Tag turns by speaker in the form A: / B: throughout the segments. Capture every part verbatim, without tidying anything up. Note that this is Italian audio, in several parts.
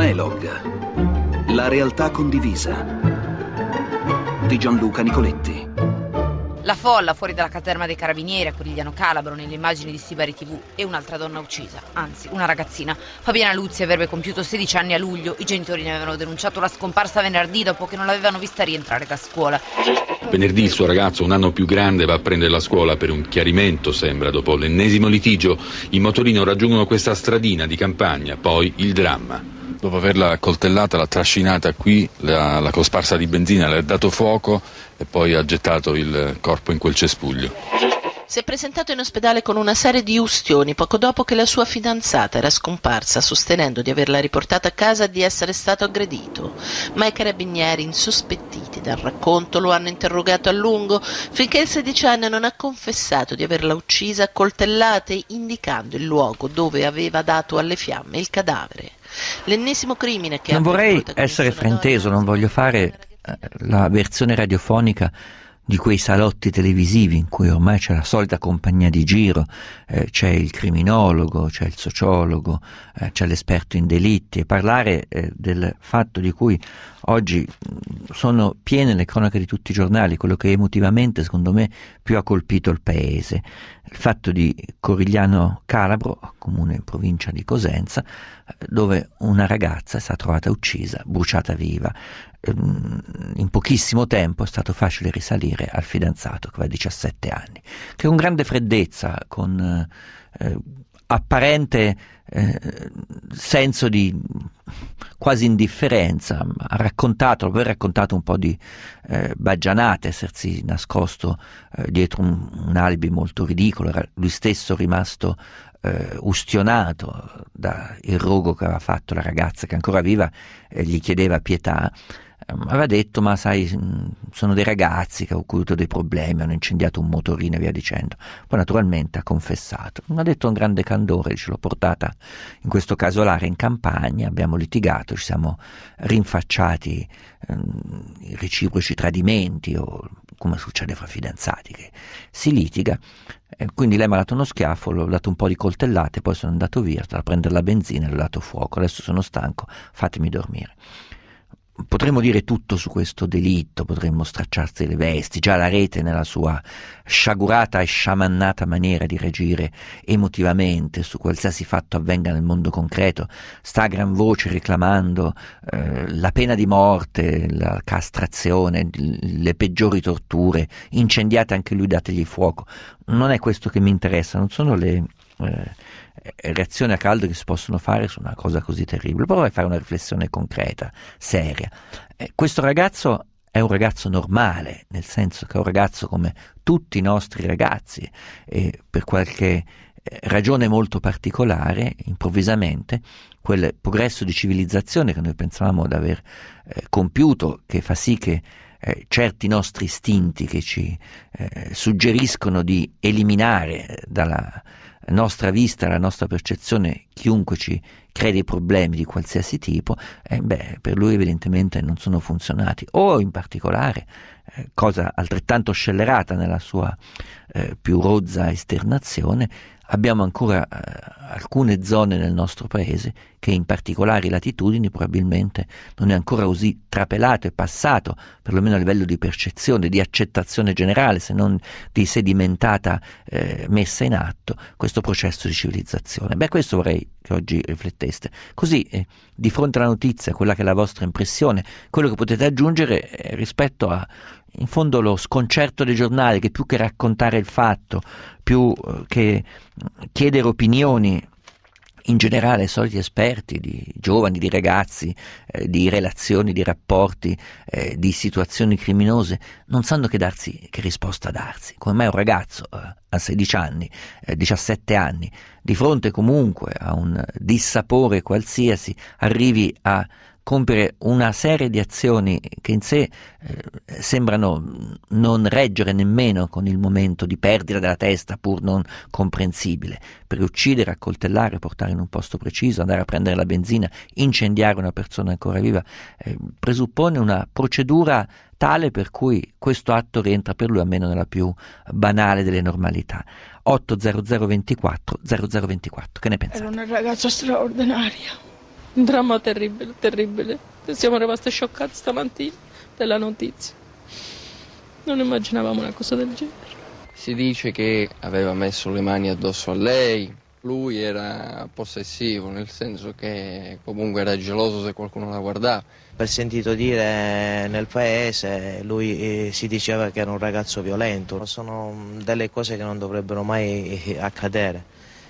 A: L'Elog, la realtà condivisa di Gianluca Nicoletti.
B: La folla fuori dalla caserma dei carabinieri a Corigliano Calabro nelle immagini di Sibari tivù e un'altra donna uccisa, anzi una ragazzina. Fabiana Luzzi avrebbe compiuto sedici anni a luglio, i genitori ne avevano denunciato la scomparsa venerdì dopo che non l'avevano vista rientrare da scuola.
C: Venerdì il suo ragazzo, un anno più grande, va a prendere la scuola per un chiarimento, sembra, dopo l'ennesimo litigio. In motorino raggiungono questa stradina di campagna, poi il dramma.
D: Dopo averla accoltellata, l'ha trascinata qui, la, la cosparsa di benzina, le ha dato fuoco e poi ha gettato il corpo in quel cespuglio.
E: Si è presentato in ospedale con una serie di ustioni poco dopo che la sua fidanzata era scomparsa, sostenendo di averla riportata a casa e di essere stato aggredito. Ma i carabinieri, insospettiti dal racconto, lo hanno interrogato a lungo finché il sedicenne non ha confessato di averla uccisa a coltellate, indicando il luogo dove aveva dato alle fiamme il cadavere. L'ennesimo crimine che
F: non vorrei essere frainteso, non voglio fare eh, la versione radiofonica di quei salotti televisivi in cui ormai c'è la solita compagnia di giro, eh, c'è il criminologo, c'è il sociologo, eh, c'è l'esperto in delitti, e parlare eh, del fatto di cui oggi sono piene le cronache di tutti i giornali, quello che emotivamente secondo me più ha colpito il paese, il fatto di Corigliano Calabro, comune in provincia di Cosenza, dove una ragazza è stata trovata uccisa, bruciata viva. In pochissimo tempo è stato facile risalire al fidanzato che aveva diciassette anni, che con grande freddezza, con eh, apparente eh, senso di quasi indifferenza, ha raccontato, dopo aver raccontato un po' di eh, baggianate, essersi nascosto eh, dietro un, un alibi molto ridicolo, era lui stesso rimasto eh, ustionato dal rogo che aveva fatto la ragazza che ancora viva e gli chiedeva pietà. Aveva detto: ma sai, sono dei ragazzi che ho avuto dei problemi, hanno incendiato un motorino e via dicendo. Poi naturalmente ha confessato, non ha detto un grande candore, ce l'ho portata in questo casolare in campagna, abbiamo litigato, ci siamo rinfacciati ehm, i reciproci tradimenti, o come succede fra fidanzati che si litiga. E quindi lei mi ha dato uno schiaffo, l'ho dato un po' di coltellate, poi sono andato via, sono andato a prendere la benzina e l'ho dato fuoco, adesso sono stanco, fatemi dormire. Potremmo dire tutto su questo delitto, potremmo stracciarsi le vesti, già la rete nella sua sciagurata e sciamannata maniera di reagire emotivamente su qualsiasi fatto avvenga nel mondo concreto sta a gran voce reclamando eh, la pena di morte, la castrazione, le peggiori torture, incendiate anche lui, dategli fuoco. Non è questo che mi interessa, non sono le eh, reazioni a caldo che si possono fare su una cosa così terribile. Poi vorrei fare una riflessione concreta, seria. Eh, questo ragazzo è un ragazzo normale, nel senso che è un ragazzo come tutti i nostri ragazzi, e per qualche eh, ragione molto particolare, improvvisamente, quel progresso di civilizzazione che noi pensavamo di aver eh, compiuto, che fa sì che eh, certi nostri istinti che ci eh, suggeriscono di eliminare dalla nostra vista, la nostra percezione, chiunque ci crei dei problemi di qualsiasi tipo, eh, beh, per lui evidentemente non sono funzionati, o in particolare, eh, cosa altrettanto scellerata nella sua eh, più rozza esternazione, abbiamo ancora eh, alcune zone nel nostro paese che in particolari latitudini probabilmente non è ancora così trapelato e passato, perlomeno a livello di percezione, di accettazione generale, se non di sedimentata eh, messa in atto, questo processo di civilizzazione. Beh, questo vorrei che oggi rifletteste. Così, eh, di fronte alla notizia, quella che è la vostra impressione, quello che potete aggiungere eh, rispetto a, in fondo, lo sconcerto dei giornali, che più che raccontare il fatto, più eh, che chiedere opinioni in generale ai soliti esperti di giovani, di ragazzi, eh, di relazioni, di rapporti, eh, di situazioni criminose, non sanno che darsi, che risposta darsi. Come mai un ragazzo eh, a sedici anni, eh, diciassette anni, di fronte comunque a un dissapore qualsiasi, arrivi a compiere una serie di azioni che in sé eh, sembrano non reggere nemmeno con il momento di perdita della testa, pur non comprensibile, per uccidere, accoltellare, portare in un posto preciso, andare a prendere la benzina, incendiare una persona ancora viva, eh, presuppone una procedura tale per cui questo atto rientra per lui almeno nella più banale delle normalità. otto zero zero due quattro zero zero due quattro, che ne pensate?
G: Era una ragazza straordinaria, Un dramma terribile, terribile. Siamo rimasti scioccati stamattina della notizia. Non immaginavamo una cosa del genere.
H: Si dice che aveva messo le mani addosso a lei, lui era possessivo, nel senso che comunque era geloso se qualcuno la guardava.
I: Per sentito dire nel paese lui si diceva che era un ragazzo violento, sono delle cose che non dovrebbero mai accadere.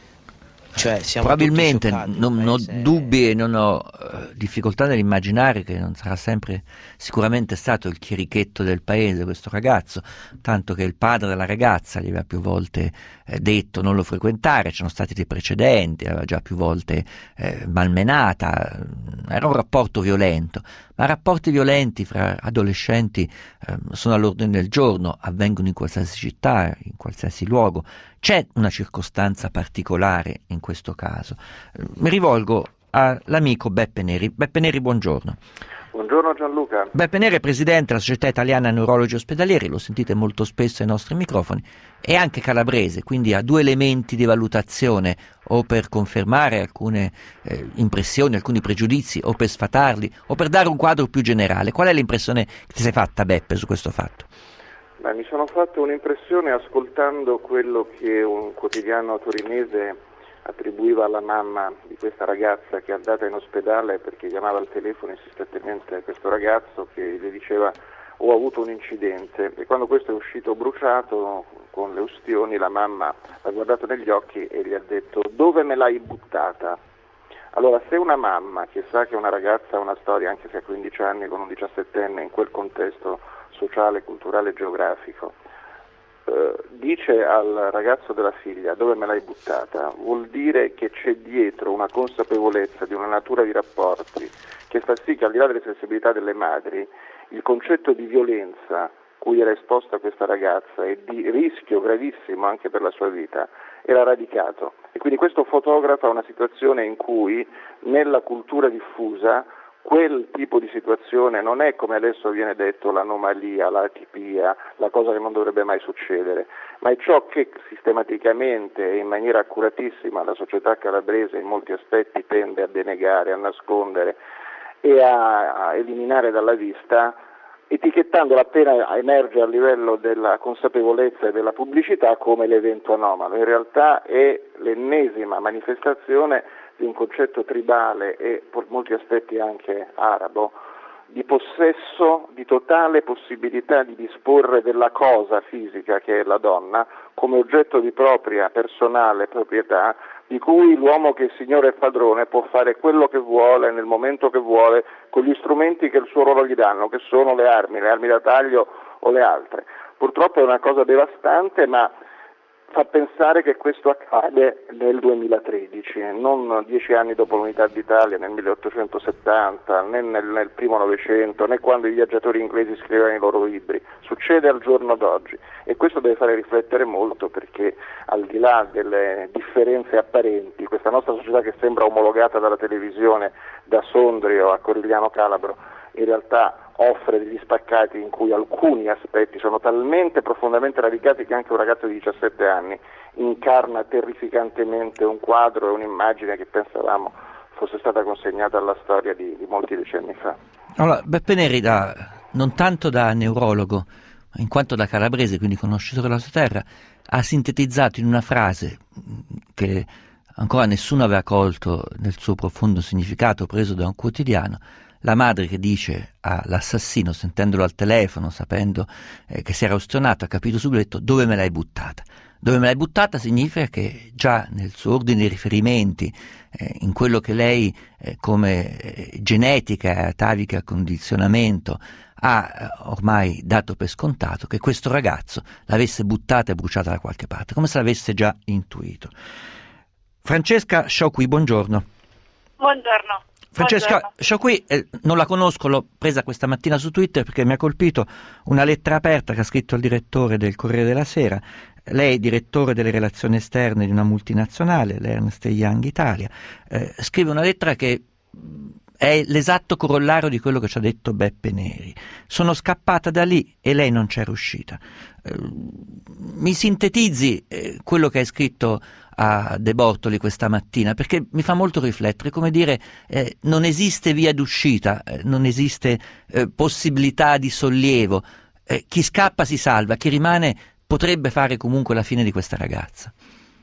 I: Cioè, siamo
F: probabilmente
I: tutti
F: non, non ho
I: paese...
F: dubbi e non ho uh, difficoltà nell'immaginare che non sarà sempre sicuramente stato il chierichetto del paese questo ragazzo, tanto che il padre della ragazza gli aveva più volte eh, detto non lo frequentare, c'erano stati dei precedenti, aveva già più volte eh, malmenata, era un rapporto violento, ma rapporti violenti fra adolescenti eh, sono all'ordine del giorno, avvengono in qualsiasi città, in qualsiasi luogo. C'è una circostanza particolare in questo caso. Mi rivolgo all'amico Beppe Neri. Beppe Neri, buongiorno.
J: Buongiorno Gianluca.
F: Beppe Neri è presidente della Società Italiana Neurologi Ospedalieri, lo sentite molto spesso ai nostri microfoni, è anche calabrese, quindi ha due elementi di valutazione, o per confermare alcune eh, impressioni, alcuni pregiudizi, o per sfatarli, o per dare un quadro più generale. Qual è l'impressione che ti sei fatta, Beppe, su questo fatto?
J: Beh, mi sono fatto un'impressione ascoltando quello che un quotidiano torinese attribuiva alla mamma di questa ragazza che è andata in ospedale perché chiamava al telefono insistentemente questo ragazzo che le diceva ho avuto un incidente, e quando questo è uscito bruciato con le ustioni la mamma l'ha guardato negli occhi e gli ha detto dove me l'hai buttata? Allora, se una mamma che sa che una ragazza ha una storia anche se ha quindici anni con un diciassettenne in quel contesto sociale, culturale e geografico, eh, dice al ragazzo della figlia dove me l'hai buttata, vuol dire che c'è dietro una consapevolezza di una natura di rapporti che fa sì che al di là delle sensibilità delle madri il concetto di violenza cui era esposta questa ragazza e di rischio gravissimo anche per la sua vita era radicato, e quindi questo fotografa una situazione in cui nella cultura diffusa quel tipo di situazione non è, come adesso viene detto, l'anomalia, l'atipia, la cosa che non dovrebbe mai succedere, ma è ciò che sistematicamente e in maniera accuratissima la società calabrese in molti aspetti tende a denegare, a nascondere e a, a eliminare dalla vista, etichettandola appena emerge a livello della consapevolezza e della pubblicità come l'evento anomalo. In realtà è l'ennesima manifestazione di un concetto tribale e per molti aspetti anche arabo, di possesso, di totale possibilità di disporre della cosa fisica che è la donna come oggetto di propria personale proprietà, di cui l'uomo che è signore e padrone può fare quello che vuole, nel momento che vuole, con gli strumenti che il suo ruolo gli danno, che sono le armi, le armi da taglio o le altre. Purtroppo è una cosa devastante, ma fa pensare che questo accade nel duemilatredici, non dieci anni dopo l'unità d'Italia, nel milleottocentosettanta, né nel, nel primo Novecento, né quando i viaggiatori inglesi scrivevano i loro libri. Succede al giorno d'oggi e questo deve fare riflettere molto, perché al di là delle differenze apparenti, questa nostra società che sembra omologata dalla televisione da Sondrio a Corigliano Calabro, in realtà offre degli spaccati in cui alcuni aspetti sono talmente profondamente radicati che anche un ragazzo di diciassette anni incarna terrificantemente un quadro e un'immagine che pensavamo fosse stata consegnata alla storia di, di molti decenni fa.
F: Allora, Beppe Neri, da, non tanto da neurologo, in quanto da calabrese, quindi conoscitore della sua terra, ha sintetizzato in una frase che ancora nessuno aveva colto nel suo profondo significato preso da un quotidiano. La madre che dice all'assassino, sentendolo al telefono, sapendo eh, che si era ustionato, ha capito subito, ha detto dove me l'hai buttata? Dove me l'hai buttata significa che già nel suo ordine di riferimenti, eh, in quello che lei eh, come eh, genetica, atavica, condizionamento ha eh, ormai dato per scontato che questo ragazzo l'avesse buttata e bruciata da qualche parte, come se l'avesse già intuito. Francesca Sciauqui, buongiorno.
K: Buongiorno.
F: Francesca Sciauqui, eh, non la conosco, l'ho presa questa mattina su Twitter perché mi ha colpito una lettera aperta che ha scritto il direttore del Corriere della Sera. Lei è direttore delle relazioni esterne di una multinazionale, l'Ernst Young Italia. Eh, scrive una lettera che è l'esatto corollario di quello che ci ha detto Beppe Neri. Sono scappata da lì e lei non c'è riuscita. Eh, mi sintetizzi eh, quello che hai scritto a De Bortoli questa mattina, perché mi fa molto riflettere, come dire, eh, non esiste via d'uscita, eh, non esiste eh, possibilità di sollievo, eh, chi scappa si salva, chi rimane potrebbe fare comunque la fine di questa ragazza.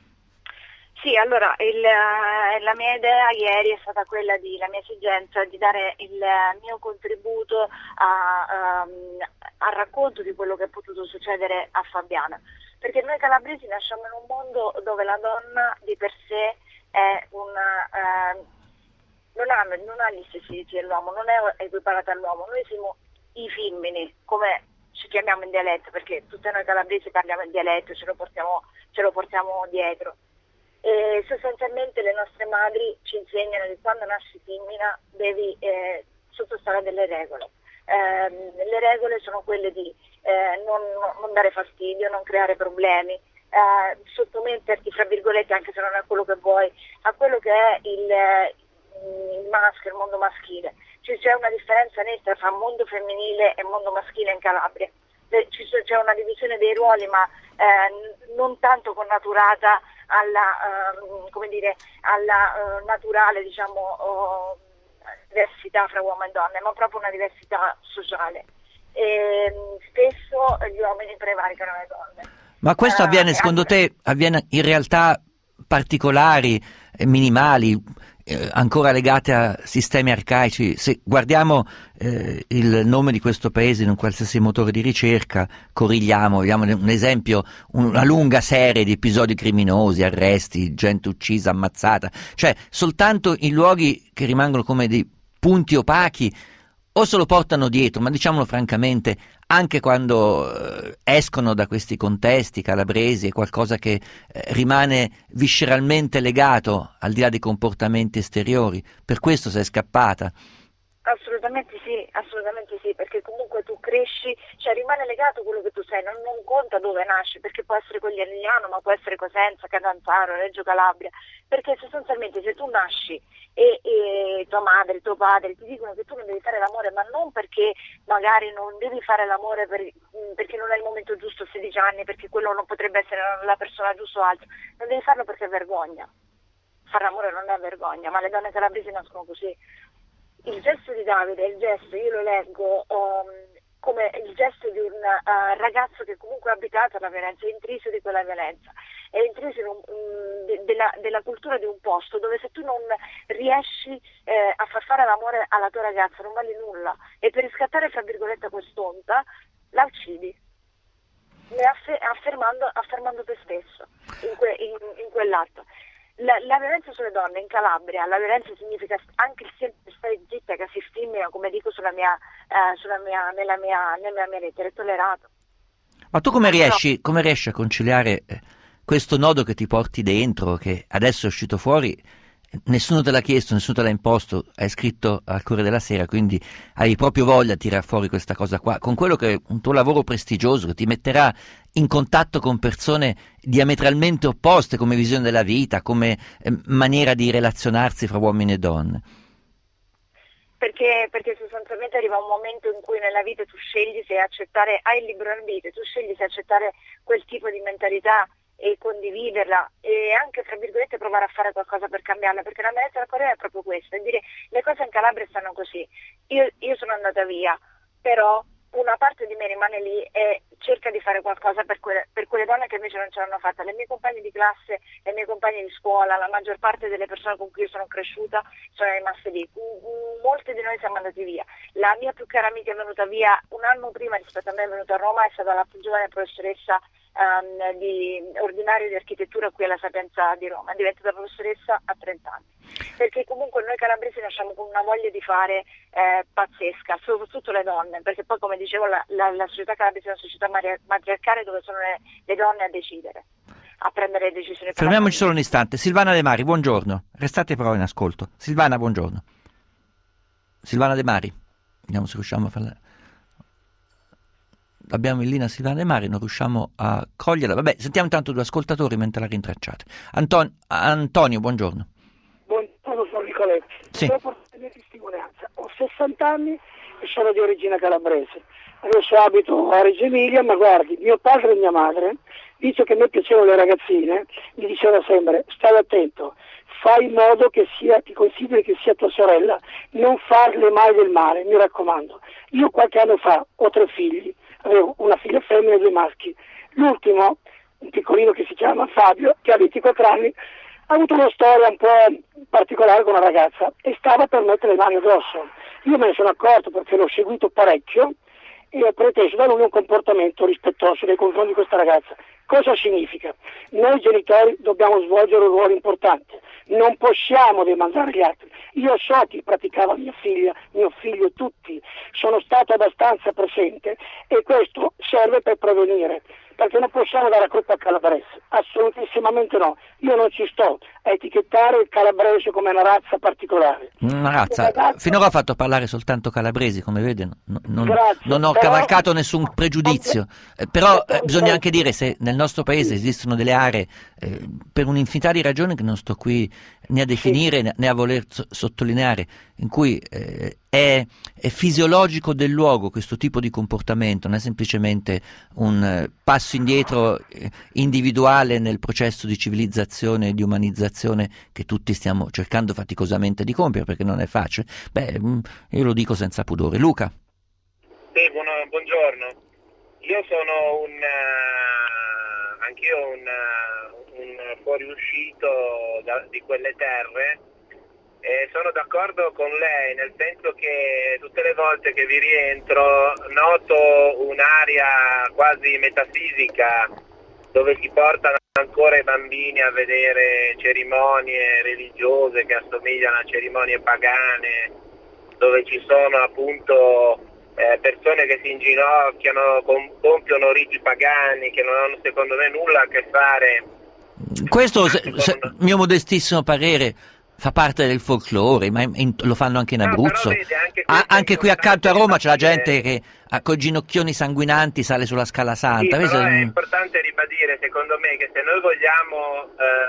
K: Sì, allora il, la mia idea ieri è stata quella di, la mia esigenza di dare il mio contributo a, um, al racconto di quello che è potuto succedere a Fabiana, perché noi calabresi nasciamo in un mondo dove la donna di per sé è una, uh, non, ha, non ha gli stessi diritti dell'uomo, non è equiparata all'uomo, noi siamo i femmini, come ci chiamiamo in dialetto, perché tutte noi calabresi parliamo in dialetto, ce lo portiamo, ce lo portiamo dietro. E sostanzialmente le nostre madri ci insegnano che quando nasci femmina devi eh, sottostare a delle regole. Eh, le regole sono quelle di eh, non, non dare fastidio, non creare problemi, eh, sottometterti, fra virgolette, anche se non è quello che vuoi, a quello che è il, il maschio, il mondo maschile. Cioè, c'è una differenza netta tra mondo femminile e mondo maschile in Calabria. C'è una divisione dei ruoli, ma eh, non tanto connaturata alla, uh, come dire, alla uh, naturale, diciamo, uh, diversità fra uomo e donne, ma proprio una diversità sociale. E, spesso gli uomini prevaricano le donne.
F: Ma questo avviene, uh, secondo anche... te, avviene in realtà particolari, eh, minimali, eh, ancora legate a sistemi arcaici? Se guardiamo eh, il nome di questo paese in un qualsiasi motore di ricerca, Corigliamo, vediamo un esempio, una lunga serie di episodi criminosi, arresti, gente uccisa, ammazzata, cioè soltanto in luoghi che rimangono come dei punti opachi, o se lo portano dietro, ma diciamolo francamente, anche quando eh, escono da questi contesti calabresi è qualcosa che eh, rimane visceralmente legato al di là dei comportamenti esteriori. Per questo sei scappata.
K: Assolutamente sì, assolutamente sì, perché comunque tu cresci, cioè rimane legato quello che tu sei, non, non conta dove nasci, perché può essere Coglianiano, ma può essere Cosenza, Catanzaro, Reggio Calabria, perché sostanzialmente se tu nasci e, e tua madre, tuo padre ti dicono che tu non devi fare l'amore, ma non perché magari non devi fare l'amore per, perché non è il momento giusto a sedici anni, perché quello non potrebbe essere la persona giusta o altro, non devi farlo perché è vergogna. Fare l'amore non è vergogna, ma le donne calabresi nascono così. Il gesto di Davide, il gesto, io lo leggo um, come il gesto di un uh, ragazzo che comunque ha abitato la violenza, è intriso di quella violenza, è intriso in un, um, de, della, della cultura di un posto dove se tu non riesci eh, a far fare l'amore alla tua ragazza non vali nulla, e per riscattare fra virgolette quest'onta la uccidi, affer- affermando, affermando te stesso in, que- in, in quell'atto. La, la violenza sulle donne in Calabria, la violenza significa anche il semplice stare zitta che si stimina, come dico sulla mia, eh, sulla mia, nella, mia, nella mia lettera, è tollerato.
F: Ma tu come riesci, come riesci a conciliare questo nodo che ti porti dentro, che adesso è uscito fuori, nessuno te l'ha chiesto, nessuno te l'ha imposto, hai scritto al Corriere della Sera, quindi hai proprio voglia di tirare fuori questa cosa qua, con quello che è un tuo lavoro prestigioso, che ti metterà in contatto con persone diametralmente opposte come visione della vita, come eh, maniera di relazionarsi fra uomini e donne.
K: Perché, perché sostanzialmente arriva un momento in cui nella vita tu scegli se accettare, hai il libero arbitrio, tu scegli se accettare quel tipo di mentalità e condividerla e anche, tra virgolette, provare a fare qualcosa per cambiarla, perché la mia lettera al Corriere è proprio questa, è dire le cose in Calabria stanno così, io, io sono andata via, però una parte di me rimane lì e cerca di fare qualcosa per quelle, per quelle donne che invece non ce l'hanno fatta, le mie compagne di classe, le mie compagne di scuola, la maggior parte delle persone con cui io sono cresciuta sono rimaste lì, molte di noi siamo andati via, la mia più cara amica è venuta via un anno prima rispetto a me, è venuta a Roma, è stata la più giovane professoressa Um, di ordinario di architettura qui alla Sapienza di Roma, è diventata professoressa a trenta anni, perché comunque noi calabresi nasciamo con una voglia di fare eh, pazzesca, soprattutto le donne, perché poi, come dicevo, la, la, la società calabrese è una società matriarcale dove sono le, le donne a decidere, a prendere le decisioni.
F: Fermiamoci solo un istante. Silvana De Mari, buongiorno, restate però in ascolto. Silvana, buongiorno. Silvana De Mari, vediamo se riusciamo a farla. Abbiamo in linea Silvana De Mari, non riusciamo a coglierla. Vabbè, sentiamo intanto due ascoltatori mentre la rintracciate. Anton- Antonio, buongiorno.
L: Buongiorno, sono Nicoletti.
F: Sì.
L: Volevo portare mia testimonianza. Ho sessanta anni e sono di origine calabrese. Adesso abito a Reggio Emilia, ma guardi, mio padre e mia madre, visto che a me piacevano le ragazzine, mi diceva sempre, stai attento, fai in modo che sia, ti consideri che sia tua sorella, non farle mai del male, mi raccomando. Io qualche anno fa ho tre figli, avevo una figlia femmina e due maschi. L'ultimo, un piccolino che si chiama Fabio, che ha ventiquattro anni, ha avuto una storia un po' particolare con una ragazza e stava per mettere le mani addosso. Io me ne sono accorto perché l'ho seguito parecchio e ho preteso da lui un comportamento rispettoso nei confronti di questa ragazza. Cosa significa? Noi genitori dobbiamo svolgere un ruolo importante, non possiamo demandare gli altri. Io so chi praticava mia figlia, mio figlio, tutti, sono stato abbastanza presente e questo serve per prevenire, perché non possiamo dare la colpa al calabrese, assolutissimamente no. Io non ci sto a etichettare il calabrese come una razza particolare.
F: Una razza,
L: razza...
F: finora ho fatto parlare soltanto calabresi, come vede, non, non,
L: Grazie,
F: non ho
L: però...
F: cavalcato nessun pregiudizio, eh, però eh, bisogna anche dire se nel nostro paese esistono delle aree, eh, per un'infinità di ragioni che non sto qui né a definire sì. né a voler so- sottolineare, in cui eh, è, è fisiologico del luogo questo tipo di comportamento, non è semplicemente un eh, passo indietro eh, individuale nel processo di civilizzazione e di umanizzazione che tutti stiamo cercando faticosamente di compiere, perché non è facile. Beh, io lo dico senza pudore. Luca.
M: Sì, buon, buongiorno. Io sono un uh, anch'io un, uh, un fuoriuscito da, di quelle terre e sono d'accordo con lei, nel senso che tutte le volte che vi rientro noto un'area quasi metafisica dove si portano ancora i bambini a vedere cerimonie religiose che assomigliano a cerimonie pagane, dove ci sono appunto eh, persone che si inginocchiano, com- compiono riti pagani che non hanno secondo me nulla a che fare.
F: Questo, se, se, mio modestissimo parere, fa parte del folklore, ma in, in, lo fanno anche in Abruzzo. No, vede, anche, ah, anche qui accanto a Roma c'è la gente che con i ginocchioni sanguinanti sale sulla Scala Santa.
M: Sì, però è un... importante ribadire, secondo me, che se noi vogliamo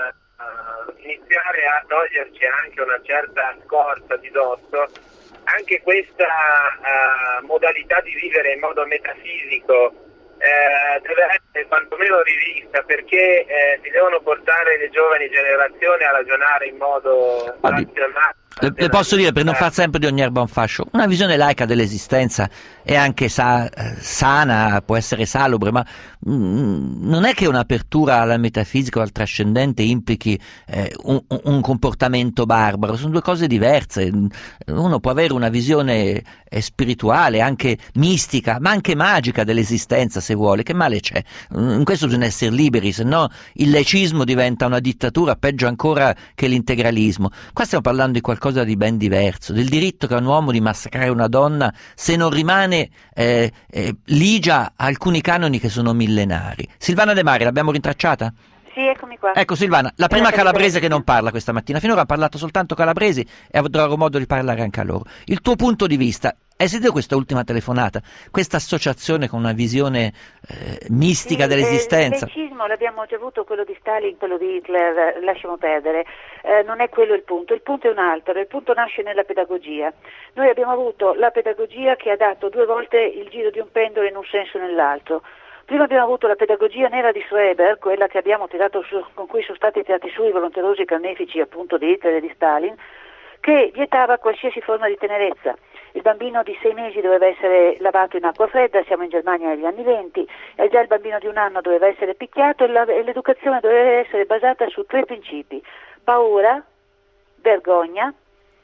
M: eh, iniziare a toglierci anche una certa scorza di dosso, anche questa uh, modalità di vivere in modo metafisico eh, deve essere quantomeno rivista, perché eh, si devono portare le giovani generazioni a ragionare in modo razionale.
F: Le, le posso dire, per non far sempre di ogni erba un fascio, una visione laica dell'esistenza è anche sa, sana, può essere salubre, ma mh, non è che un'apertura alla metafisica o al trascendente implichi eh, un, un comportamento barbaro, sono due cose diverse. Uno può avere una visione eh, spirituale, anche mistica, ma anche magica dell'esistenza, se vuole. Che male c'è? In questo bisogna essere liberi, se no il laicismo diventa una dittatura, peggio ancora che l'integralismo. Qua stiamo parlando di qualcosa cosa di ben diverso, del diritto che ha un uomo di massacrare una donna se non rimane eh, eh, ligia a alcuni canoni che sono millenari. Silvana De Mari, l'abbiamo rintracciata?
N: Sì, eccomi qua.
F: Ecco Silvana, la prima calabrese che non parla questa mattina, finora ha parlato soltanto calabresi e avrò modo di parlare anche a loro. Il tuo punto di vista, hai sentito questa ultima telefonata, questa associazione con una visione eh, mistica
N: sì,
F: dell'esistenza?
N: Il laicismo l'abbiamo già avuto, quello di Stalin, quello di Hitler, lasciamo perdere, eh, non è quello il punto, il punto è un altro, il punto nasce nella pedagogia. Noi abbiamo avuto la pedagogia che ha dato due volte il giro di un pendolo in un senso e nell'altro. Prima abbiamo avuto la pedagogia nera di Schreber, quella che abbiamo tirato su, con cui sono stati tirati su i volonterosi carnefici appunto di Hitler e di Stalin, che vietava qualsiasi forma di tenerezza. Il bambino di sei mesi doveva essere lavato in acqua fredda, siamo in Germania negli anni venti, e già il bambino di un anno doveva essere picchiato e, la, e l'educazione doveva essere basata su tre principi: paura, vergogna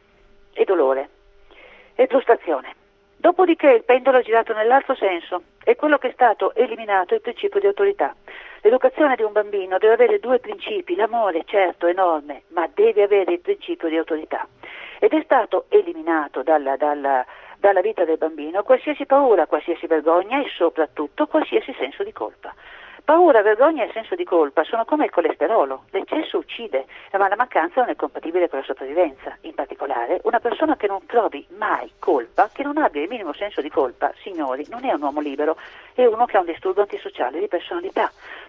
N: e dolore e frustrazione. Dopodiché il pendolo ha girato nell'altro senso e quello che è stato eliminato è il principio di autorità. L'educazione di un bambino deve avere due principi, l'amore certo enorme, ma deve avere il principio di autorità. Ed è stato eliminato dalla, dalla, dalla vita del bambino qualsiasi paura, qualsiasi vergogna e soprattutto qualsiasi senso di colpa. Paura, vergogna e senso di colpa sono come il colesterolo, l'eccesso uccide, ma la mancanza non è compatibile con la sopravvivenza. In particolare, una persona che non provi mai colpa, che non abbia il minimo senso di colpa, signori, non è un uomo libero, è uno che ha un disturbo antisociale di personalità.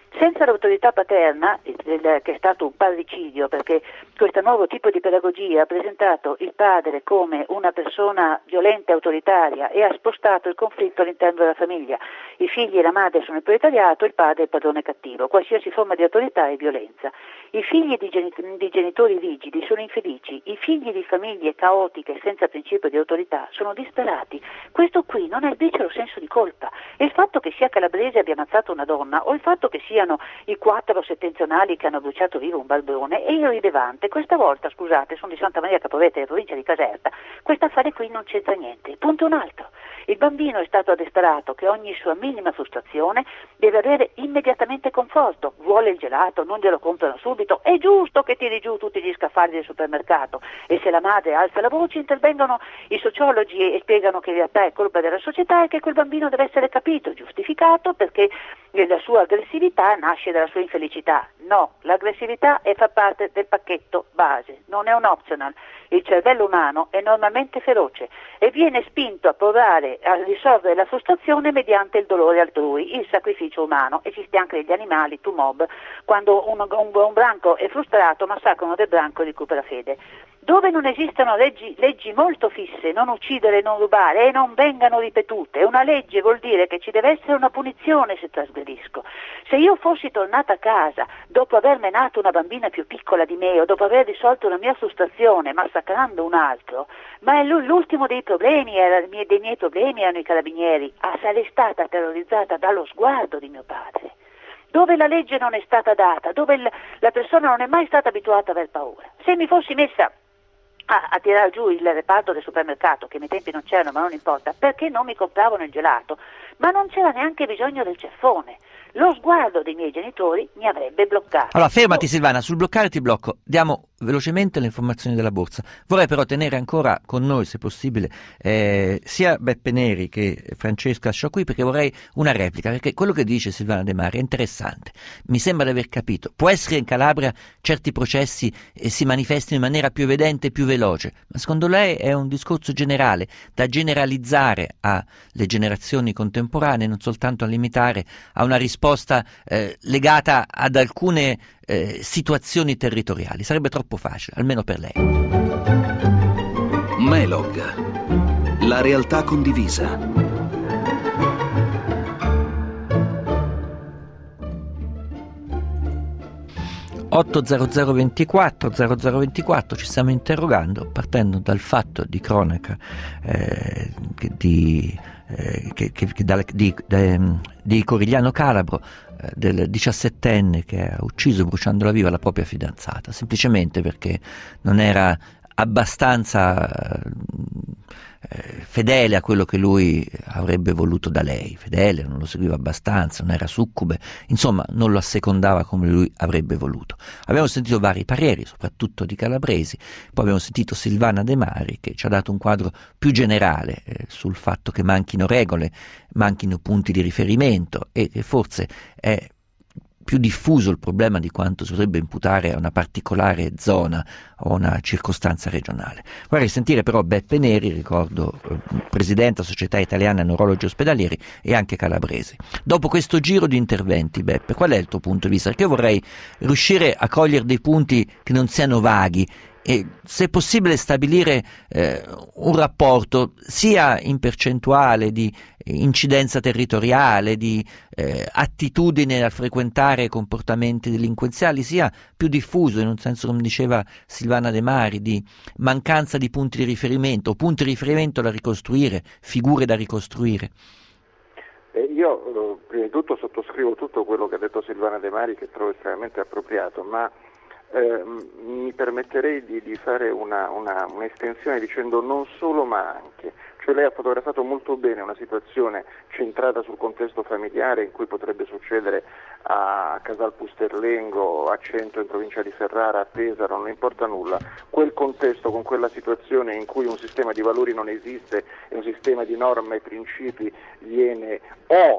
N: Senza l'autorità paterna, che è stato un parricidio, perché questo nuovo tipo di pedagogia ha presentato il padre come una persona violenta e autoritaria e ha spostato il conflitto all'interno della famiglia. I figli e la madre sono il proletariato, il padre è il padrone cattivo, qualsiasi forma di autorità è violenza. I figli di, gen- di genitori rigidi sono infelici, i figli di famiglie caotiche senza principio di autorità sono disperati. Questo qui non è il briciolo senso di colpa. E il fatto che sia Calabrese abbia ammazzato una donna o il fatto che siano i quattro settentrionali che hanno bruciato vivo un barbone è irrilevante. Questa volta, scusate, sono di Santa Maria Caprovete, provincia di Caserta, questo affare qui non c'entra niente. Punto un altro. Il bambino è stato addestrato che ogni sua minima frustrazione deve avere immediatamente conforto. Vuole il gelato, non glielo comprano subito, è giusto che tiri giù tutti gli scaffali del supermercato e se la madre alza la voce intervengono i sociologi e spiegano che in realtà è colpa della società e che quel bambino deve essere capito, giustificato, perché la sua aggressività nasce dalla sua infelicità. No, l'aggressività è fa parte del pacchetto base, non è un optional. Il cervello umano è normalmente feroce e viene spinto a provare a risolvere la frustrazione mediante il dolore altrui, il sacrificio umano. Esiste anche negli animali, tu mob, quando un, un, un branco è frustrato massacrano del branco e recupera fede. Dove non esistono leggi, leggi molto fisse, non uccidere, non rubare, e non vengano ripetute. Una legge vuol dire che ci deve essere una punizione se trasgredisco. Se io fossi tornata a casa dopo aver menato una bambina più piccola di me o dopo aver risolto una mia frustrazione massacrando un altro, ma l'ultimo dei problemi era, dei miei problemi erano i carabinieri, ah, sarei stata terrorizzata dallo sguardo di mio padre. Dove la legge non è stata data, dove il, la persona non è mai stata abituata a aver paura. Se mi fossi messa a, a tirare giù il reparto del supermercato, che ai miei tempi non c'erano, ma non importa, perché non mi compravano il gelato, ma non c'era neanche bisogno del ceffone. Lo sguardo dei miei genitori mi avrebbe bloccato.
F: Allora, fermati Silvana, sul bloccare ti blocco. Diamo velocemente le informazioni della borsa. Vorrei però tenere ancora con noi, se possibile, eh, sia Beppe Neri che Francesca Sciacqui, perché vorrei una replica, perché quello che dice Silvana De Mari è interessante. Mi sembra di aver capito. Può essere in Calabria certi processi eh, si manifestino in maniera più evidente e più veloce, ma secondo lei è un discorso generale, da generalizzare alle generazioni contemporanee, non soltanto a limitare a una risposta eh, legata ad alcune eh, situazioni territoriali. Sarebbe troppo facile, almeno per lei.
A: Melog, la realtà condivisa.
F: otto zero zero ventiquattro zero zero ventiquattro ci stiamo interrogando partendo dal fatto di cronaca eh, di, eh, che, che, che da, di, de, di Corigliano Calabro, eh, del diciassettenne che ha ucciso bruciandola viva la propria fidanzata, semplicemente perché non era abbastanza eh, fedele a quello che lui avrebbe voluto da lei, fedele, non lo seguiva abbastanza, non era succube, insomma non lo assecondava come lui avrebbe voluto. Abbiamo sentito vari pareri, soprattutto di calabresi, poi abbiamo sentito Silvana De Mari che ci ha dato un quadro più generale eh, sul fatto che manchino regole, manchino punti di riferimento e che forse è più diffuso il problema di quanto si potrebbe imputare a una particolare zona o una circostanza regionale. Vorrei sentire però Beppe Neri, ricordo eh, presidente della Società Italiana Neurologi Ospedalieri e anche calabresi. Dopo questo giro di interventi, Beppe, qual è il tuo punto di vista? Perché io vorrei riuscire a cogliere dei punti che non siano vaghi e se possibile stabilire eh, un rapporto sia in percentuale di incidenza territoriale, di eh, attitudine a frequentare comportamenti delinquenziali, sia più diffuso in un senso, come diceva Silvana De Mari, di mancanza di punti di riferimento, punti di riferimento da ricostruire, figure da ricostruire.
J: Eh, io eh, prima di tutto sottoscrivo tutto quello che ha detto Silvana De Mari, che trovo estremamente appropriato, ma Eh, mi permetterei di, di fare una, una, un'estensione dicendo non solo ma anche, cioè lei ha fotografato molto bene una situazione centrata sul contesto familiare in cui potrebbe succedere a Casal Pusterlengo, a Cento in provincia di Ferrara, a Pesaro, non importa nulla, quel contesto con quella situazione in cui un sistema di valori non esiste e un sistema di norme e principi viene o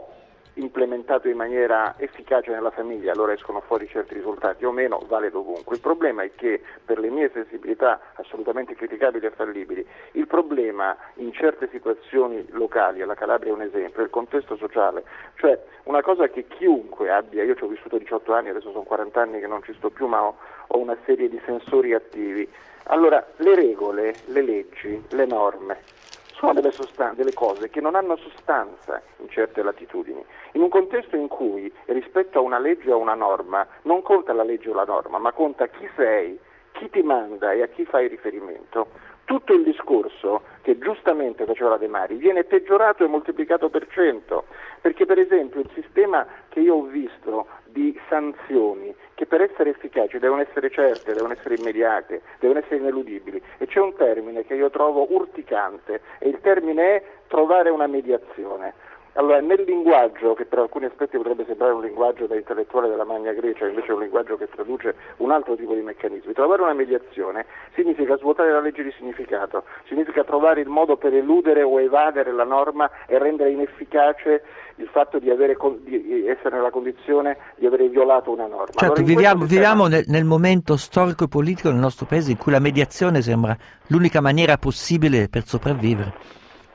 J: implementato in maniera efficace nella famiglia, allora escono fuori certi risultati, o meno vale dovunque. Il problema è che, per le mie sensibilità assolutamente criticabili e fallibili, il problema in certe situazioni locali, alla Calabria è un esempio, è il contesto sociale, cioè una cosa che chiunque abbia, io ci ho vissuto diciotto anni, adesso sono quaranta anni che non ci sto più, ma ho, ho una serie di sensori attivi. Allora, le regole, le leggi, le norme sono delle, sostan- delle cose che non hanno sostanza in certe latitudini. In un contesto in cui rispetto a una legge o a una norma non conta la legge o la norma, ma conta chi sei, chi ti manda e a chi fai riferimento, tutto il discorso che giustamente faceva la De Mari viene peggiorato e moltiplicato per cento, perché per esempio il sistema che io ho visto di sanzioni, che per essere efficaci devono essere certe, devono essere immediate, devono essere ineludibili, e c'è un termine che io trovo urticante, e il termine è trovare una mediazione. Allora, nel linguaggio, che per alcuni aspetti potrebbe sembrare un linguaggio da intellettuale della Magna Grecia, invece è un linguaggio che traduce un altro tipo di meccanismi, trovare una mediazione significa svuotare la legge di significato, significa trovare il modo per eludere o evadere la norma e rendere inefficace il fatto di, avere, di essere nella condizione di avere violato una norma.
F: Certo,
J: allora,
F: viviamo,
J: sistema...
F: viviamo nel, nel momento storico e politico del nostro paese in cui la mediazione sembra l'unica maniera possibile per sopravvivere.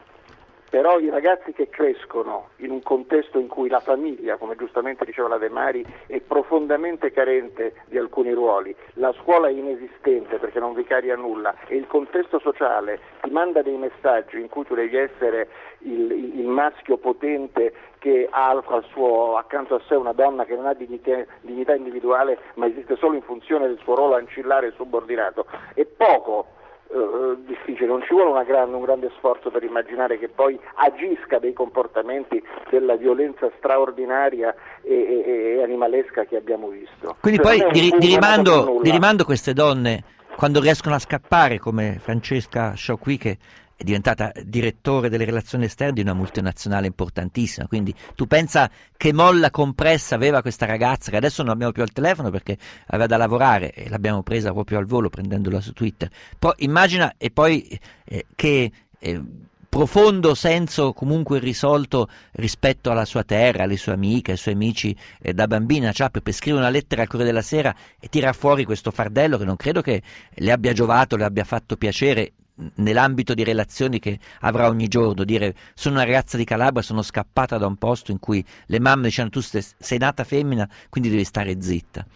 J: Però i ragazzi che crescono in un contesto in cui la famiglia, come giustamente diceva la De Mari, è profondamente carente di alcuni ruoli, la scuola è inesistente perché non vicaria nulla e il contesto sociale ti manda dei messaggi in cui tu devi essere il, il, il maschio potente che ha al suo, accanto a sé una donna che non ha dignità, dignità individuale ma esiste solo in funzione del suo ruolo ancillare e subordinato, è poco Uh, difficile, non ci vuole una gran, un grande sforzo per immaginare che poi agisca dei comportamenti della violenza straordinaria e, e, e animalesca che abbiamo visto.
F: Quindi
J: cioè,
F: poi di, di, rimando, di rimando queste donne, quando riescono a scappare, come Francesca Sciocqui, che è diventata direttore delle relazioni esterne di una multinazionale importantissima, quindi tu pensa che molla compressa aveva questa ragazza, che adesso non abbiamo più al telefono perché aveva da lavorare e l'abbiamo presa proprio al volo prendendola su Twitter. Poi immagina, e poi eh, che eh, profondo senso comunque irrisolto rispetto alla sua terra, alle sue amiche, ai suoi amici eh, da bambina, cioè per scrivere una lettera al Corriere della Sera e tira fuori questo fardello che non credo che le abbia giovato, le abbia fatto piacere nell'ambito di relazioni che avrà ogni giorno, dire sono una ragazza di Calabria, sono scappata da un posto in cui le mamme dicevano tu sei nata femmina quindi devi stare zitta.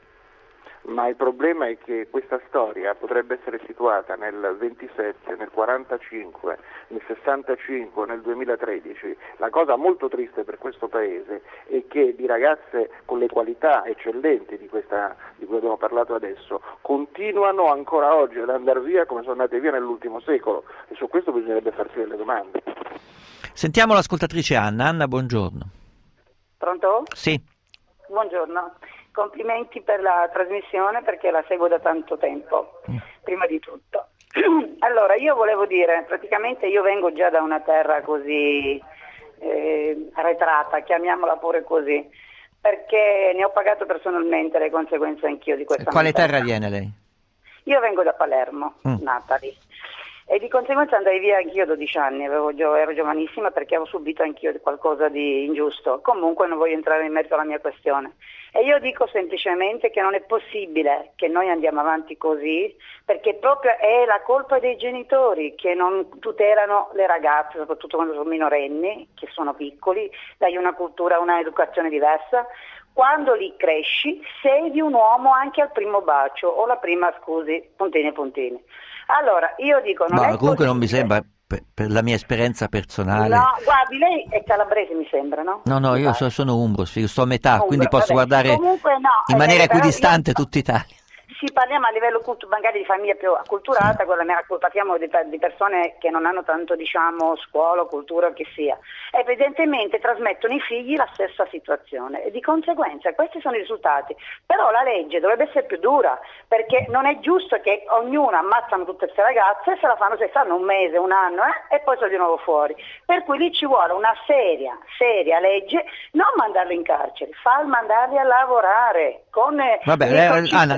J: Ma il problema è che questa storia potrebbe essere situata nel ventisette, nel quarantacinque, nel sessantacinque, nel duemilatredici. La cosa molto triste per questo paese è che di ragazze con le qualità eccellenti di questa di cui abbiamo parlato adesso continuano ancora oggi ad andare via come sono andate via nell'ultimo secolo, e su questo bisognerebbe farsi delle domande.
F: Sentiamo l'ascoltatrice Anna. Anna, buongiorno.
O: Pronto?
F: Sì.
O: Buongiorno. Complimenti per la trasmissione perché la seguo da tanto tempo, prima di tutto. Allora, io volevo dire, praticamente io vengo già da una terra così eh, arretrata, chiamiamola pure così, perché ne ho pagato personalmente le conseguenze anch'io di questa
F: Quale
O: mentalità.
F: terra viene lei?
O: Io vengo da Palermo,
F: Mm.
O: nata lì. E di conseguenza andai via anch'io a dodici anni, avevo, ero giovanissima perché avevo subito anch'io qualcosa di ingiusto. Comunque non voglio entrare in merito alla mia questione. E io dico semplicemente che non è possibile che noi andiamo avanti così, perché proprio è la colpa dei genitori che non tutelano le ragazze, soprattutto quando sono minorenni, che sono piccoli, dai una cultura, una educazione diversa. Quando li cresci sei di un uomo anche al primo bacio o la prima, scusi, puntini puntini. Allora, io dico... Non
F: No,
O: è
F: comunque
O: possibile.
F: non mi sembra, per, per la mia esperienza personale...
O: No, guardi, lei è calabrese mi sembra, no?
F: No, no,
O: Mi
F: io
O: pare.
F: so- sono umbro, sto a metà,
O: Umbro,
F: quindi posso
O: vabbè.
F: guardare
O: Comunque no,
F: in
O: eh,
F: maniera
O: però
F: equidistante
O: io-
F: tutta Italia.
O: Sì, parliamo a livello cultu- magari di famiglia più acculturata, quella mera- parliamo di, di persone che non hanno tanto, diciamo, scuola, cultura, che sia. Evidentemente trasmettono i figli la stessa situazione e di conseguenza questi sono i risultati. Però la legge dovrebbe essere più dura, perché non è giusto che ognuno ammazzano tutte queste ragazze e se la fanno, se stanno un mese, un anno eh, e poi sono di nuovo fuori. Per cui lì ci vuole una seria, seria legge, non mandarli in carcere, far mandarli a lavorare. Con, eh,
F: Vabbè,
O: i
F: lei-
O: conci-
F: Anna, adesso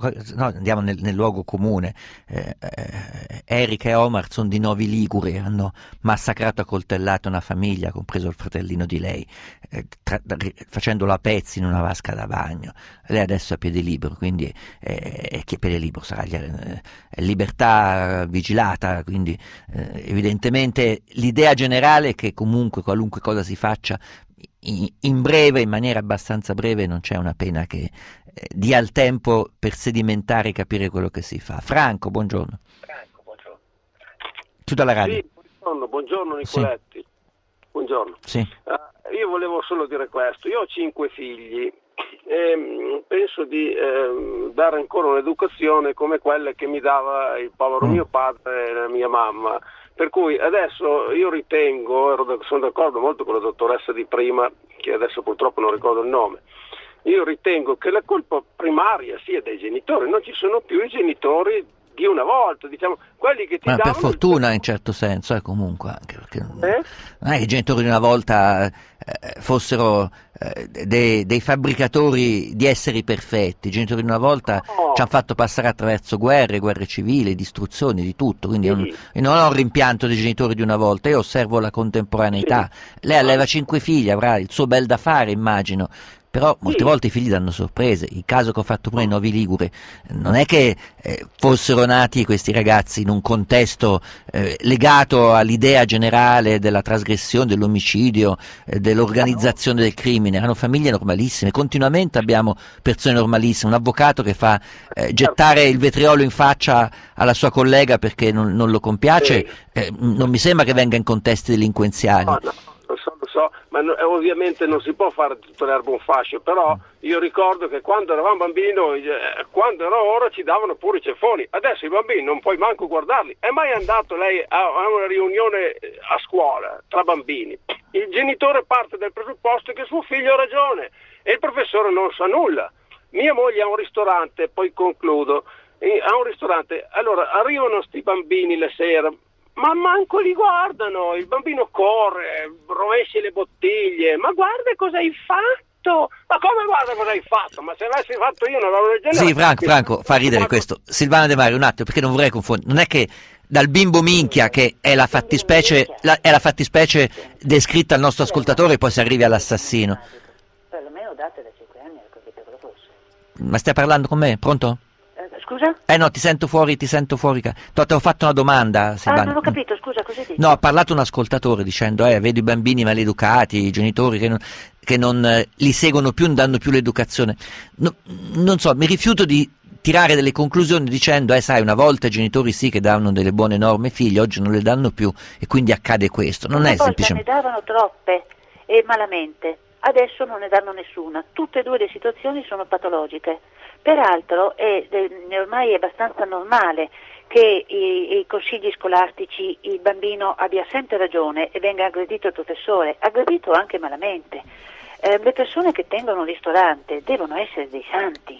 F: no, andiamo nel, nel luogo comune. Eh, eh, Erika e Omar sono di Novi Liguri, hanno massacrato a coltellate una famiglia, compreso il fratellino di lei, eh, tra, facendolo a pezzi in una vasca da bagno. Lei adesso è a piede libero, quindi eh, che piede libero sarà eh, libertà vigilata, quindi eh, evidentemente l'idea generale è che comunque qualunque cosa si faccia in breve, in maniera abbastanza breve, non c'è una pena che eh, dia il tempo per sedimentare e capire quello che si fa. Franco, buongiorno.
P: Franco, buongiorno.
F: Chiuda la radio.
P: Sì, buongiorno, buongiorno Nicoletti. Sì. Buongiorno.
F: Sì.
P: Uh, io volevo solo dire questo. Io ho cinque figli e penso di eh, dare ancora un'educazione come quella che mi dava il povero mm. mio padre e la mia mamma. Per cui adesso io ritengo, sono d'accordo molto con la dottoressa di prima, che adesso purtroppo non ricordo il nome, io ritengo che la colpa primaria sia dei genitori, non ci sono più i genitori di una volta, diciamo, quelli che ti
F: Ma
P: davano...
F: per fortuna in certo senso, eh, comunque, anche perché
P: eh?
F: non è che i genitori di una volta eh, fossero eh, dei, dei fabbricatori di esseri perfetti, i genitori di una volta no. ci hanno fatto passare attraverso guerre, guerre civili, distruzioni, di tutto, quindi sì. io, non, io non ho un rimpianto dei genitori di una volta, io osservo la contemporaneità, sì. lei aveva cinque figli, avrà il suo bel da fare, immagino. Però molte sì. volte i figli danno sorprese. Il caso che ho fatto prima in Novi Ligure non è che eh, fossero nati questi ragazzi in un contesto eh, legato all'idea generale della trasgressione, dell'omicidio, eh, dell'organizzazione del crimine. Hanno famiglie normalissime. Continuamente abbiamo persone normalissime. Un avvocato che fa eh, gettare il vetriolo in faccia alla sua collega perché non, non lo compiace, eh, non mi sembra che venga in contesti delinquenziali.
P: No, no. Lo so, lo so, ma no, ovviamente non si può fare tutto l'erba un fascio, però io ricordo che quando eravamo bambini, eh, quando era ora ci davano pure i ceffoni, adesso i bambini non puoi manco guardarli. È mai andato lei a, a una riunione a scuola tra bambini? Il genitore parte dal presupposto che suo figlio ha ragione e il professore non sa nulla. Mia moglie ha un ristorante, poi concludo, eh, ha un ristorante, allora arrivano sti bambini la sera, ma manco li guardano, il bambino corre, rovescia le bottiglie, ma guarda cosa hai fatto, ma come guarda cosa hai fatto, ma se avessi fatto io una roba del genere...
F: Sì, Franco, Franco, fa ridere questo, Silvana De Mario, un attimo, perché non vorrei confondere, non è che dal bimbo minchia, che è la fattispecie, la, è la fattispecie descritta al nostro ascoltatore, poi si arrivi all'assassino.
N: Perlomeno date da cinque anni al così che lo fosse.
F: Ma stai parlando con me, pronto?
N: Scusa?
F: Eh no, ti sento fuori, ti sento fuori. Ti ho fatto una domanda, Silvana.
N: Ah, non ho capito, scusa, cosa dici?
F: No, ha parlato un ascoltatore dicendo, eh, vedo i bambini maleducati, i genitori che non, che non eh, li seguono più, non danno più l'educazione. No, non so, mi rifiuto di tirare delle conclusioni dicendo, eh sai, una volta i genitori sì che davano delle buone norme ai figli, oggi non le danno più e quindi accade questo. Non
N: una
F: è semplicemente...
N: ne davano troppe e malamente, adesso non ne danno nessuna. Tutte e due le situazioni sono patologiche. Peraltro è, è ormai è abbastanza normale che i, i consigli scolastici il bambino abbia sempre ragione e venga aggredito il professore, aggredito anche malamente. Eh, le persone che tengono un ristorante devono essere dei santi.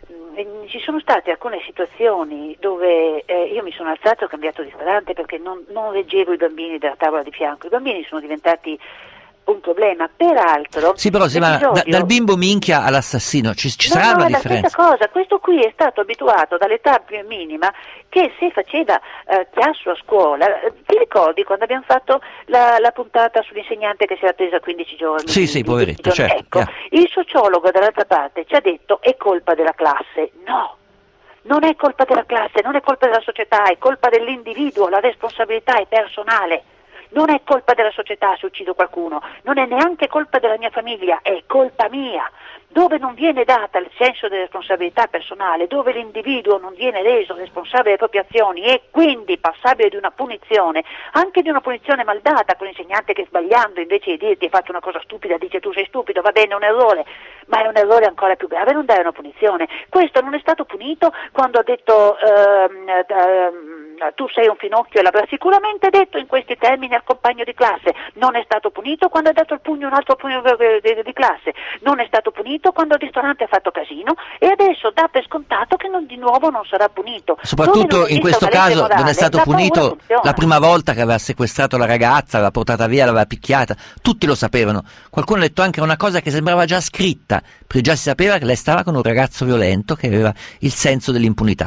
N: Mm, ci sono state alcune situazioni dove eh, io mi sono alzato e ho cambiato ristorante perché non, non reggevo i bambini dalla tavola di fianco. I bambini sono diventati un problema, peraltro
F: sì, però sì, ma da, dal bimbo minchia all'assassino ci, ci
N: no,
F: sarà
N: no,
F: una
N: è la
F: differenza.
N: Stessa cosa, questo qui è stato abituato dall'età più minima che se faceva eh, chiasso a scuola, ti ricordi quando abbiamo fatto la, la puntata sull'insegnante che si era presa quindici giorni?
F: Sì, sì, poveretto, certo.
N: Ecco,
F: yeah.
N: Il sociologo dall'altra parte ci ha detto è colpa della classe, no. Non è colpa della classe, non è colpa della società, è colpa dell'individuo, la responsabilità è personale. Non è colpa della società se uccido qualcuno, non è neanche colpa della mia famiglia, è colpa mia. Dove non viene data il senso di responsabilità personale, dove l'individuo non viene reso responsabile delle proprie azioni e quindi passabile di una punizione, anche di una punizione maldata, con l'insegnante che sbagliando invece di dirti hai fatto una cosa stupida dice tu sei stupido, va bene, è un errore, ma è un errore ancora più grave, non dai una punizione. Questo non è stato punito quando ha detto ehm, ehm, tu sei un finocchio, e l'avrà sicuramente detto in questi termini al compagno di classe, non è stato punito quando ha dato il pugno un altro pugno di, di classe, non è stato punito quando al ristorante ha fatto casino e adesso dà per scontato che non, di nuovo non sarà punito.
F: Soprattutto in questo caso
N: morale,
F: non è stato
N: la
F: punito la prima volta che aveva sequestrato la ragazza, l'aveva portata via, l'aveva picchiata, tutti lo sapevano, qualcuno ha detto anche una cosa che sembrava già scritta, perché già si sapeva che lei stava con un ragazzo violento che aveva il senso dell'impunità.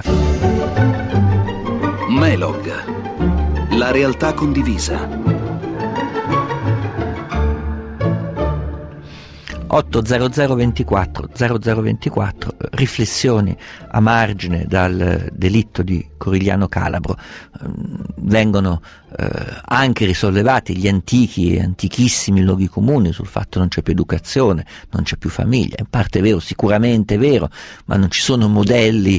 A: Melog, la realtà condivisa.
F: otto zero zero ventiquattro zero zero ventiquattro, riflessioni a margine dal delitto di Corigliano Calabro. Vengono eh, anche risollevati gli antichi e antichissimi luoghi comuni sul fatto che non c'è più educazione, non c'è più famiglia. In parte è vero, sicuramente è vero, ma non ci sono modelli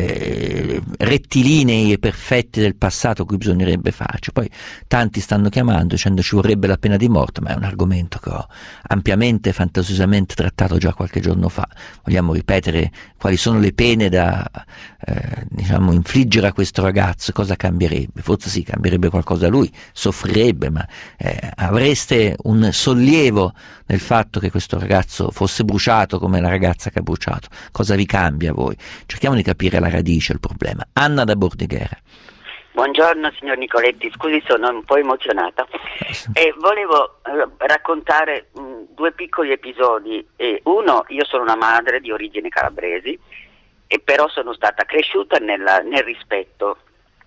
F: eh, rettilinei e perfetti del passato a cui bisognerebbe farci. Poi tanti stanno chiamando dicendo ci vorrebbe la pena di morte, ma è un argomento che ho ampiamente fantasiosamente trattato già qualche giorno fa. Vogliamo ripetere quali sono le pene da eh, diciamo infliggere a questo ragazzo? Cosa cambierebbe? Forse sì, cambierebbe qualcosa a lui, soffrirebbe, ma eh, avreste un sollievo nel fatto che questo ragazzo fosse bruciato come la ragazza che ha bruciato. Cosa vi cambia a voi? Cerchiamo di capire la radice del problema. Anna da Bordighera.
Q: Buongiorno signor Nicoletti, scusi, sono un po' emozionata e volevo eh, raccontare mh, due piccoli episodi. Eh, uno, io sono una madre di origini calabresi e però sono stata cresciuta nella, nel rispetto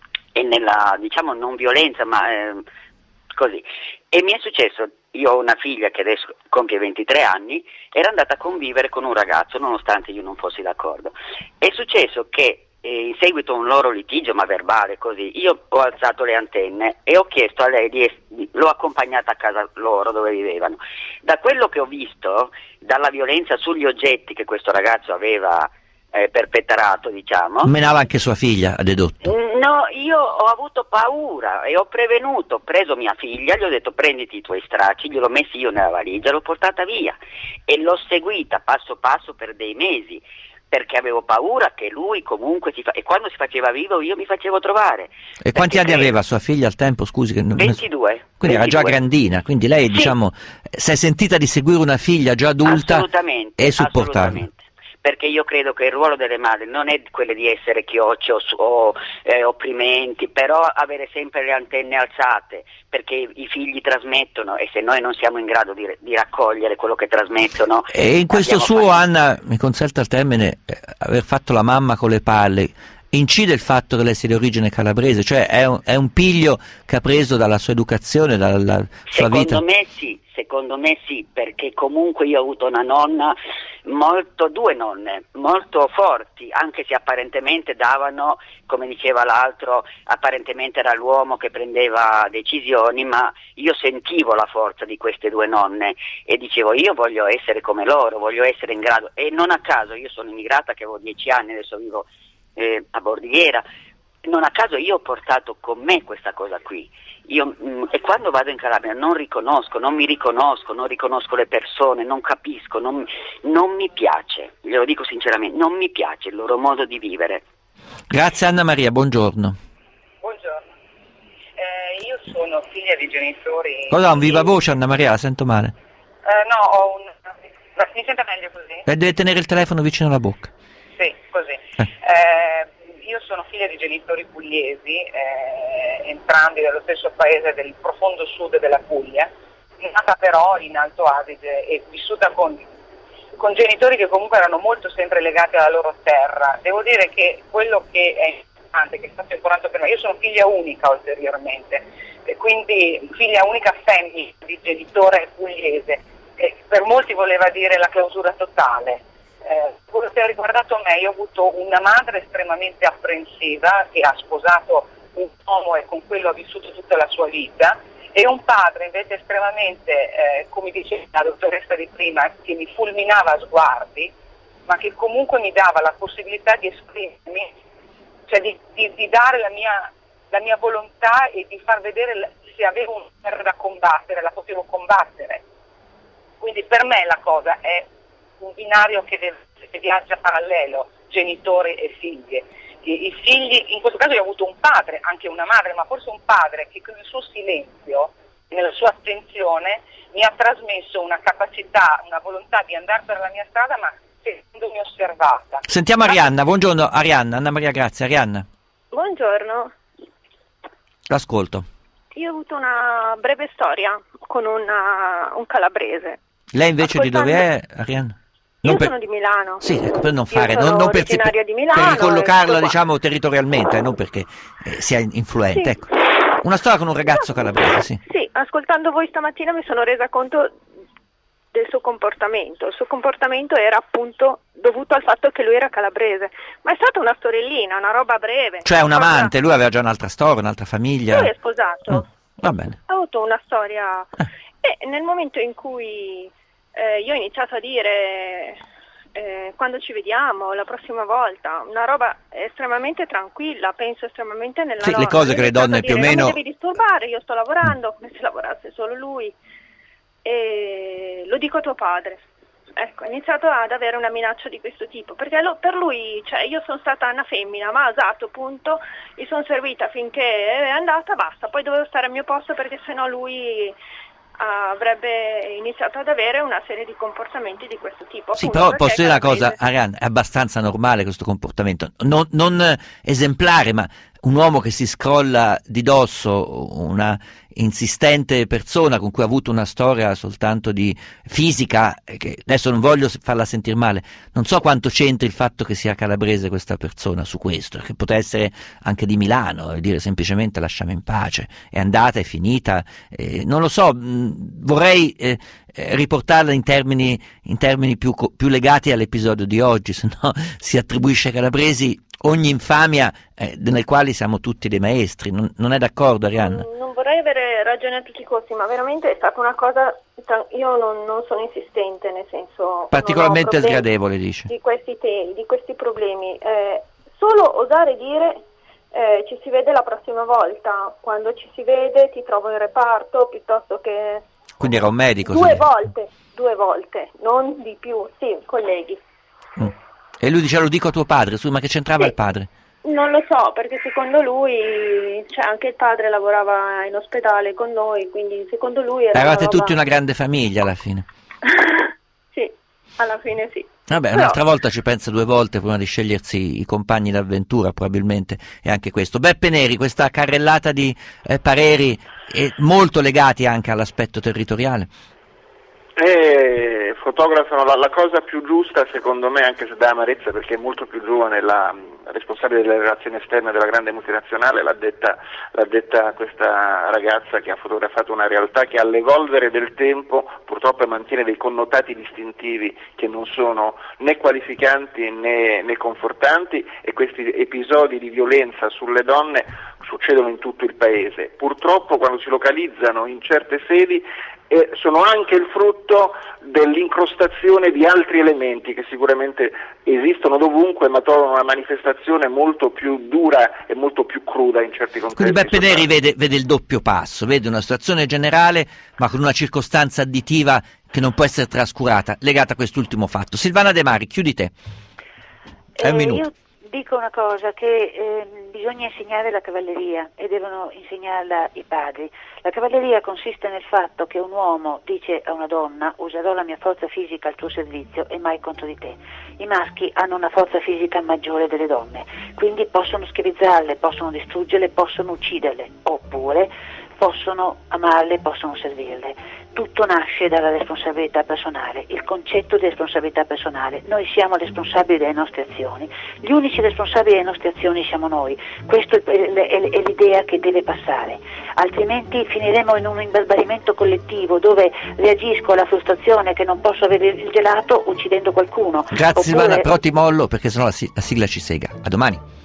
Q: e nella, diciamo, non violenza, ma eh, così. E mi è successo, io ho una figlia che adesso compie ventitré anni, era andata a convivere con un ragazzo nonostante io non fossi d'accordo. È successo che E in seguito a un loro litigio, ma verbale così, io ho alzato le antenne e ho chiesto a lei di, es- l'ho accompagnata a casa loro dove vivevano. Da quello che ho visto, dalla violenza sugli oggetti che questo ragazzo aveva eh, perpetrato, diciamo.
F: Menava anche sua figlia, ha dedotto.
Q: No, io ho avuto paura e ho prevenuto, ho preso mia figlia, gli ho detto prenditi i tuoi stracci, gliel'ho messi io nella valigia, l'ho portata via e l'ho seguita passo passo per dei mesi, perché avevo paura che lui comunque si fa... e quando si faceva vivo io mi facevo trovare.
F: E quanti anni
Q: credo...
F: aveva sua figlia al tempo? Scusi, che non...
Q: ventidue.
F: Quindi
Q: ventidue.
F: Era già grandina, quindi lei sì. diciamo si è sentita di seguire una figlia già adulta
Q: assolutamente,
F: e supportarla.
Q: Assolutamente. Perché io credo che il ruolo delle madri non è quello di essere chiocci o, o eh, opprimenti, però avere sempre le antenne alzate, perché i figli trasmettono e se noi non siamo in grado di, di raccogliere quello che trasmettono...
F: E in questo suo,
Q: fatto...
F: Anna, mi consenta il termine, eh, aver fatto la mamma con le palle, incide il fatto che lei sia di origine calabrese, cioè è un, è un piglio che ha preso dalla sua educazione, dalla sua
Q: secondo
F: vita?
Q: Me sì, secondo me sì, perché comunque io ho avuto una nonna molto, due nonne, molto forti, anche se apparentemente davano, come diceva l'altro, apparentemente era l'uomo che prendeva decisioni, ma io sentivo la forza di queste due nonne e dicevo io voglio essere come loro, voglio essere in grado, e non a caso io sono immigrata che avevo dieci anni, adesso vivo Eh, a Bordighera, non a caso io ho portato con me questa cosa qui, io, mh, e quando vado in Calabria non riconosco, non mi riconosco, non riconosco le persone, non capisco, non, non mi piace, glielo dico sinceramente, non mi piace il loro modo di vivere.
F: Grazie Anna Maria, buongiorno.
R: Buongiorno, eh, io sono figlia di genitori...
F: Cosa, un viva voce Anna Maria, la sento male.
R: Eh, no, ho un... mi sente meglio così?
F: E deve tenere il telefono vicino alla bocca.
R: Sì, così. Eh. Eh, io sono figlia di genitori pugliesi, eh, entrambi dello stesso paese del profondo sud della Puglia, nata però in Alto Adige e vissuta con, con genitori che comunque erano molto sempre legati alla loro terra. Devo dire che quello che è importante, che è stato importante per me, io sono figlia unica ulteriormente, e quindi figlia unica femmina di genitore pugliese, e per molti voleva dire la clausura totale. Eh, quello che ha riguardato me, io ho avuto una madre estremamente apprensiva che ha sposato un uomo e con quello ha vissuto tutta la sua vita, e un padre invece estremamente, eh, come diceva la dottoressa di prima, che mi fulminava a sguardi, ma che comunque mi dava la possibilità di esprimermi, cioè di, di, di dare la mia, la mia volontà e di far vedere se avevo una terra da combattere, la potevo combattere. Quindi per me la cosa è un binario che, deve, che viaggia parallelo, genitori e figlie. i, i figli, in questo caso io ho avuto un padre, anche una madre, ma forse un padre che con il suo silenzio, nella sua attenzione, mi ha trasmesso una capacità, una volontà di andare per la mia strada, ma sentendomi osservata.
F: Sentiamo Arianna, buongiorno Arianna, Anna Maria, grazie. Arianna.
S: Buongiorno.
F: L'ascolto.
S: Io ho avuto una breve storia con una, un calabrese.
F: Lei invece
S: Ascoltando...
F: di dove è, Arianna? Non
S: Io
F: per...
S: sono di Milano.
F: Sì, ecco, per non
S: Io
F: fare,
S: sono
F: non, non per,
S: originaria
F: per,
S: di Milano,
F: per ricollocarla,
S: ecco
F: diciamo, territorialmente, eh, non perché eh, sia influente.
S: Sì.
F: Ecco. Una storia con un ragazzo calabrese, sì.
S: Sì, ascoltando voi stamattina mi sono resa conto del suo comportamento. Il suo comportamento era appunto dovuto al fatto che lui era calabrese, ma è stata una storiellina, una roba breve.
F: Cioè un
S: cosa...
F: amante, lui aveva già un'altra storia, un'altra famiglia.
S: Lui è sposato.
F: Mm, va bene.
S: Ha avuto una storia e nel momento in cui eh, io ho iniziato a dire eh, quando ci vediamo, la prossima volta, una roba estremamente tranquilla, penso estremamente nella
F: sì,
S: donna.
F: le cose che le donne più o meno...
S: Non mi devi disturbare, io sto lavorando, come se lavorasse solo lui. E lo dico a tuo padre. Ecco, ho iniziato ad avere una minaccia di questo tipo, perché lo, per lui, cioè io sono stata una femmina, ma usato, punto, mi sono servita finché è andata, basta, poi dovevo stare al mio posto perché sennò lui avrebbe iniziato ad avere una serie di comportamenti di questo tipo.
F: Sì,
S: appunto,
F: però posso dire una cosa,
S: calabrese.
F: Arianna, è abbastanza normale questo comportamento, non, non esemplare, ma un uomo che si scrolla di dosso una insistente persona con cui ha avuto una storia soltanto di fisica, che adesso non voglio farla sentire male, non so quanto c'entri il fatto che sia calabrese questa persona su questo, che poteva essere anche di Milano e dire semplicemente lasciami in pace, è andata, è finita, eh, non lo so, mh, vorrei eh, riportarla in termini, in termini più, più legati all'episodio di oggi, se no si attribuisce ai calabresi ogni infamia eh, nelle quali siamo tutti dei maestri, non, non è d'accordo Arianna?
S: Non vorrei avere ragione a tutti i costi, ma veramente è stata una cosa, io non, non sono insistente, nel senso...
F: Particolarmente sgradevole, dice.
S: Di questi temi, di questi problemi, eh, solo osare dire eh, ci si vede la prossima volta, quando ci si vede ti trovo in reparto, piuttosto che...
F: Quindi era un medico?
S: Due
F: sì.
S: volte, due volte, non di più, sì, colleghi.
F: Mm. E lui dice lo dico a tuo padre, su, ma che c'entrava
S: Sì.
F: il padre?
S: Non lo so, perché secondo lui, cioè anche il padre lavorava in ospedale con noi, quindi secondo lui era
F: Eravate
S: una roba...
F: tutti una grande famiglia alla fine.
S: Sì, alla fine sì.
F: Vabbè,
S: Però...
F: un'altra volta ci pensa due volte prima di scegliersi i compagni d'avventura, probabilmente è anche questo. Beppe Neri, questa carrellata di eh, pareri eh, molto legati anche all'aspetto territoriale.
J: E fotografano la, la cosa più giusta, secondo me, anche se dà amarezza perché è molto più giovane, la responsabile delle relazioni esterne della grande multinazionale, l'ha detta, l'ha detta questa ragazza che ha fotografato una realtà che all'evolvere del tempo purtroppo mantiene dei connotati distintivi che non sono né qualificanti né, né confortanti, e questi episodi di violenza sulle donne succedono in tutto il paese. Purtroppo quando si localizzano in certe sedi eh, sono anche il frutto dell'incrostazione di altri elementi che sicuramente esistono dovunque, ma trovano una manifestazione molto più dura e molto più cruda in certi contesti.
F: Quindi Beppe Neri vede, vede il doppio passo, vede una situazione generale ma con una circostanza additiva che non può essere trascurata, legata a quest'ultimo fatto. Silvana De Mari, chiudi te. È un
N: Eh,
F: minuto.
N: io dico una cosa, che eh, bisogna insegnare la cavalleria e devono insegnarla i padri. La cavalleria consiste nel fatto che un uomo dice a una donna: userò la mia forza fisica al tuo servizio e mai contro di te. I maschi hanno una forza fisica maggiore delle donne, quindi possono schiavizzarle, possono distruggerle, possono ucciderle, oppure possono amarle, possono servirle. Tutto nasce dalla responsabilità personale, il concetto di responsabilità personale. Noi siamo responsabili delle nostre azioni, gli unici responsabili delle nostre azioni siamo noi. Questa è, è, è l'idea che deve passare, altrimenti finiremo in un imbarbarimento collettivo dove reagisco alla frustrazione che non posso avere il gelato uccidendo qualcuno.
F: Grazie
N: Oppure...
F: Silvana, però ti mollo perché sennò la, la sigla ci sega. A domani.